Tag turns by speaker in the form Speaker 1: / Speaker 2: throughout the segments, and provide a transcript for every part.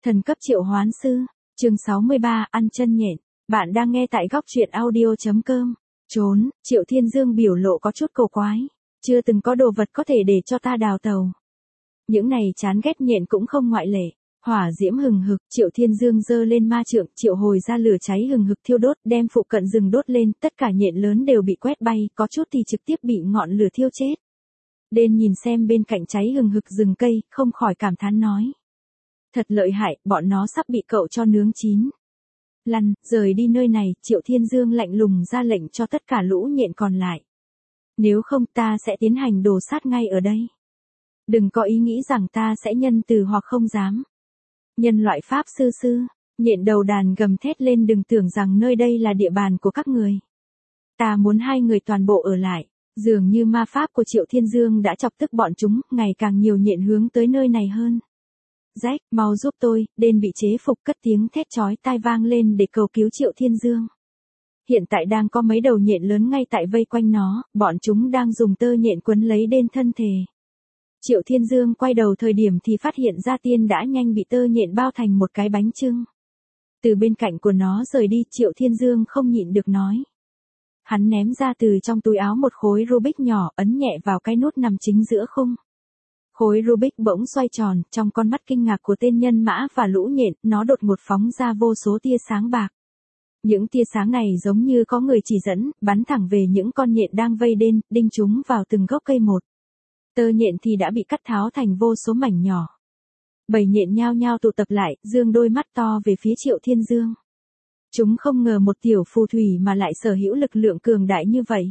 Speaker 1: Thần cấp triệu hoán sư, chương 63, ăn chân nhện. Bạn đang nghe tại góc truyện audio.com. Trốn, Triệu Thiên Dương biểu lộ có chút cầu quái. Chưa từng có đồ vật có thể để cho ta đào tàu. Những này chán ghét nhện cũng không ngoại lệ. Hỏa diễm hừng hực, Triệu Thiên Dương giơ lên ma trượng, triệu hồi ra lửa cháy hừng hực thiêu đốt, đem phụ cận rừng đốt lên, tất cả nhện lớn đều bị quét bay, có chút thì trực tiếp bị ngọn lửa thiêu chết. Đên nhìn xem bên cạnh cháy hừng hực rừng cây, không khỏi cảm thán nói. Thật lợi hại, bọn nó sắp bị cậu cho nướng chín. Lăn, rời đi nơi này, Triệu Thiên Dương lạnh lùng ra lệnh cho tất cả lũ nhện còn lại. Nếu không ta sẽ tiến hành đồ sát ngay ở đây. Đừng có ý nghĩ rằng ta sẽ nhân từ hoặc không dám. Nhân loại pháp sư, nhện đầu đàn gầm thét lên, đừng tưởng rằng nơi đây là địa bàn của các người. Ta muốn hai người toàn bộ ở lại. Dường như ma pháp của Triệu Thiên Dương đã chọc tức bọn chúng, ngày càng nhiều nhện hướng tới nơi này hơn. Rách, mau giúp tôi, Đên bị chế phục, cất tiếng thét chói tai vang lên để cầu cứu Triệu Thiên Dương. Hiện tại đang có mấy đầu nhện lớn ngay tại vây quanh nó, bọn chúng đang dùng tơ nhện quấn lấy Đên thân thể. Triệu Thiên Dương quay đầu thời điểm thì phát hiện ra Tiên đã nhanh bị tơ nhện bao thành một cái bánh chưng. Từ bên cạnh của nó rời đi, Triệu Thiên Dương không nhịn được nói. Hắn ném ra từ trong túi áo một khối Rubik nhỏ, ấn nhẹ vào cái nút nằm chính giữa khung. Khối Rubik bỗng xoay tròn, trong con mắt kinh ngạc của tên nhân mã và lũ nhện, nó đột ngột phóng ra vô số tia sáng bạc. Những tia sáng này giống như có người chỉ dẫn, bắn thẳng về những con nhện đang vây Đên, đinh chúng vào từng gốc cây một. Tơ nhện thì đã bị cắt tháo thành vô số mảnh nhỏ. Bầy nhện nhao nhao tụ tập lại, dương đôi mắt to về phía Triệu Thiên Dương. Chúng không ngờ một tiểu phù thủy mà lại sở hữu lực lượng cường đại như vậy.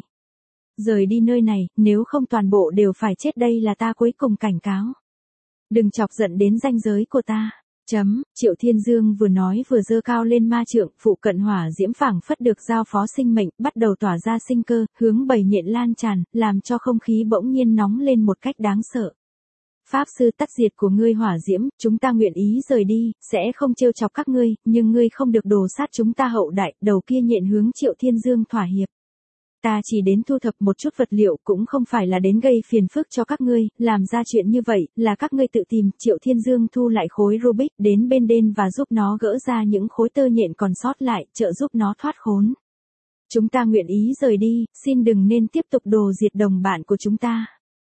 Speaker 1: Rời đi nơi này, nếu không toàn bộ đều phải chết, đây là ta cuối cùng cảnh cáo. Đừng chọc giận đến ranh giới của ta. Triệu Thiên Dương vừa nói vừa giơ cao lên ma trượng, phụ cận hỏa diễm phảng phất được giao phó sinh mệnh, bắt đầu tỏa ra sinh cơ, hướng bầy nhện lan tràn, làm cho không khí bỗng nhiên nóng lên một cách đáng sợ. Pháp sư tắc diệt của ngươi hỏa diễm, chúng ta nguyện ý rời đi, sẽ không trêu chọc các ngươi, nhưng ngươi không được đồ sát chúng ta hậu đại. Đầu kia nhện hướng Triệu Thiên Dương thỏa hiệp. Ta chỉ đến thu thập một chút vật liệu, cũng không phải là đến gây phiền phức cho các ngươi, làm ra chuyện như vậy, là các ngươi tự tìm. Triệu Thiên Dương thu lại khối Rubik, đến bên Đên và giúp nó gỡ ra những khối tơ nhện còn sót lại, trợ giúp nó thoát khốn. Chúng ta nguyện ý rời đi, xin đừng nên tiếp tục đồ diệt đồng bạn của chúng ta.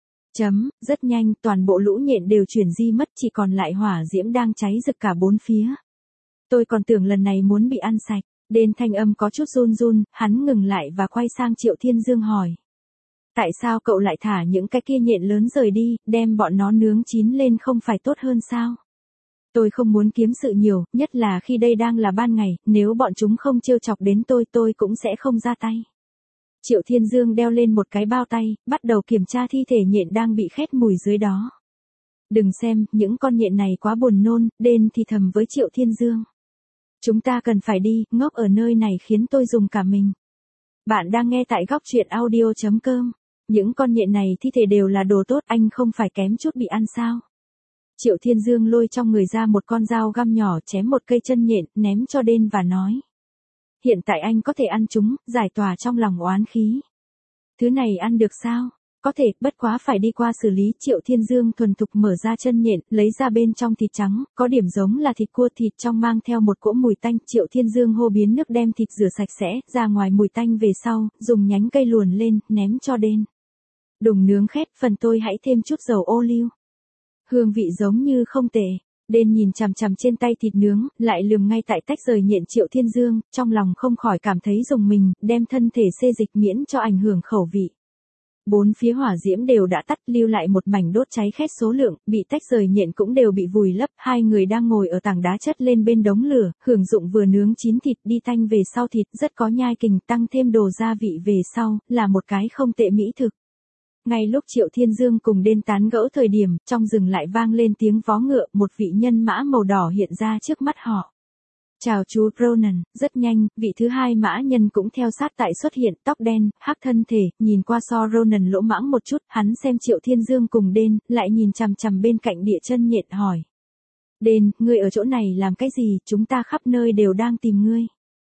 Speaker 1: Rất nhanh, toàn bộ lũ nhện đều chuyển di mất, chỉ còn lại hỏa diễm đang cháy rực cả bốn phía. Tôi còn tưởng lần này muốn bị ăn sạch. Đên thanh âm có chút run run, hắn ngừng lại và quay sang Triệu Thiên Dương hỏi. Tại sao cậu lại thả những cái kia nhện lớn rời đi, đem bọn nó nướng chín lên không phải tốt hơn sao? Tôi không muốn kiếm sự nhiều, nhất là khi đây đang là ban ngày, nếu bọn chúng không trêu chọc đến tôi cũng sẽ không ra tay. Triệu Thiên Dương đeo lên một cái bao tay, bắt đầu kiểm tra thi thể nhện đang bị khét mùi dưới đó. Đừng xem, những con nhện này quá buồn nôn, Đên thì thầm với Triệu Thiên Dương. Chúng ta cần phải đi, ngốc ở nơi này khiến tôi dùng cả mình. Bạn đang nghe tại góc truyện audio.com. Những con nhện này thi thể đều là đồ tốt, anh không phải kém chút bị ăn sao? Triệu Thiên Dương lôi trong người ra một con dao găm nhỏ, chém một cây chân nhện, ném cho Đên và nói. Hiện tại anh có thể ăn chúng, giải tỏa trong lòng oán khí. Thứ này ăn được sao? Có thể, bất quá phải đi qua xử lý. Triệu Thiên Dương thuần thục mở ra chân nhện, lấy ra bên trong thịt trắng, có điểm giống là thịt cua, thịt trong mang theo một cỗ mùi tanh. Triệu Thiên Dương hô biến nước đem thịt rửa sạch sẽ, ra ngoài mùi tanh về sau, dùng nhánh cây luồn lên, ném cho Đên. Đùng nướng khét, phần tôi hãy thêm chút dầu ô liu. Hương vị giống như không tệ. Đên nhìn chằm chằm trên tay thịt nướng, lại lườm ngay tại tách rời nhện Triệu Thiên Dương, trong lòng không khỏi cảm thấy rùng mình, đem thân thể xê dịch miễn cho ảnh hưởng khẩu vị. Bốn phía hỏa diễm đều đã tắt, lưu lại một mảnh đốt cháy khét số lượng, bị tách rời nhện cũng đều bị vùi lấp. Hai người đang ngồi ở tảng đá chất lên bên đống lửa, hưởng dụng vừa nướng chín thịt, đi thanh về sau thịt, rất có nhai kình, tăng thêm đồ gia vị về sau, là một cái không tệ mỹ thực. Ngay lúc Triệu Thiên Dương cùng Đên tán gẫu thời điểm, trong rừng lại vang lên tiếng vó ngựa, một vị nhân mã màu đỏ hiện ra trước mắt họ. Chào chú Ronan. Rất nhanh, vị thứ hai mã nhân cũng theo sát tại xuất hiện, tóc đen, hắc thân thể, nhìn qua so Ronan lỗ mãng một chút, hắn xem Triệu Thiên Dương cùng Đên, lại nhìn chằm chằm bên cạnh địa chân nhện hỏi. Đên, ngươi ở chỗ này làm cái gì, chúng ta khắp nơi đều đang tìm ngươi.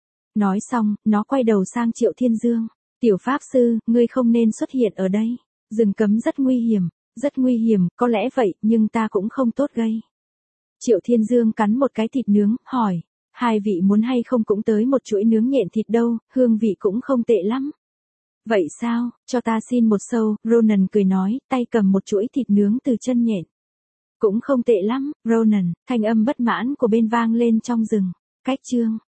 Speaker 1: Nói xong, nó quay đầu sang Triệu Thiên Dương. Tiểu pháp sư, ngươi không nên xuất hiện ở đây. Rừng cấm rất nguy hiểm, có lẽ vậy, nhưng ta cũng không tốt gây. Triệu Thiên Dương cắn một cái thịt nướng, hỏi. Hai vị muốn hay không cũng tới một chuỗi nướng nhện thịt đâu, hương vị cũng không tệ lắm. Vậy sao, cho ta xin một sâu, Ronan cười nói, tay cầm một chuỗi thịt nướng từ chân nhện. Cũng không tệ lắm, Ronan, thanh âm bất mãn của bên vang lên trong rừng. Cách chương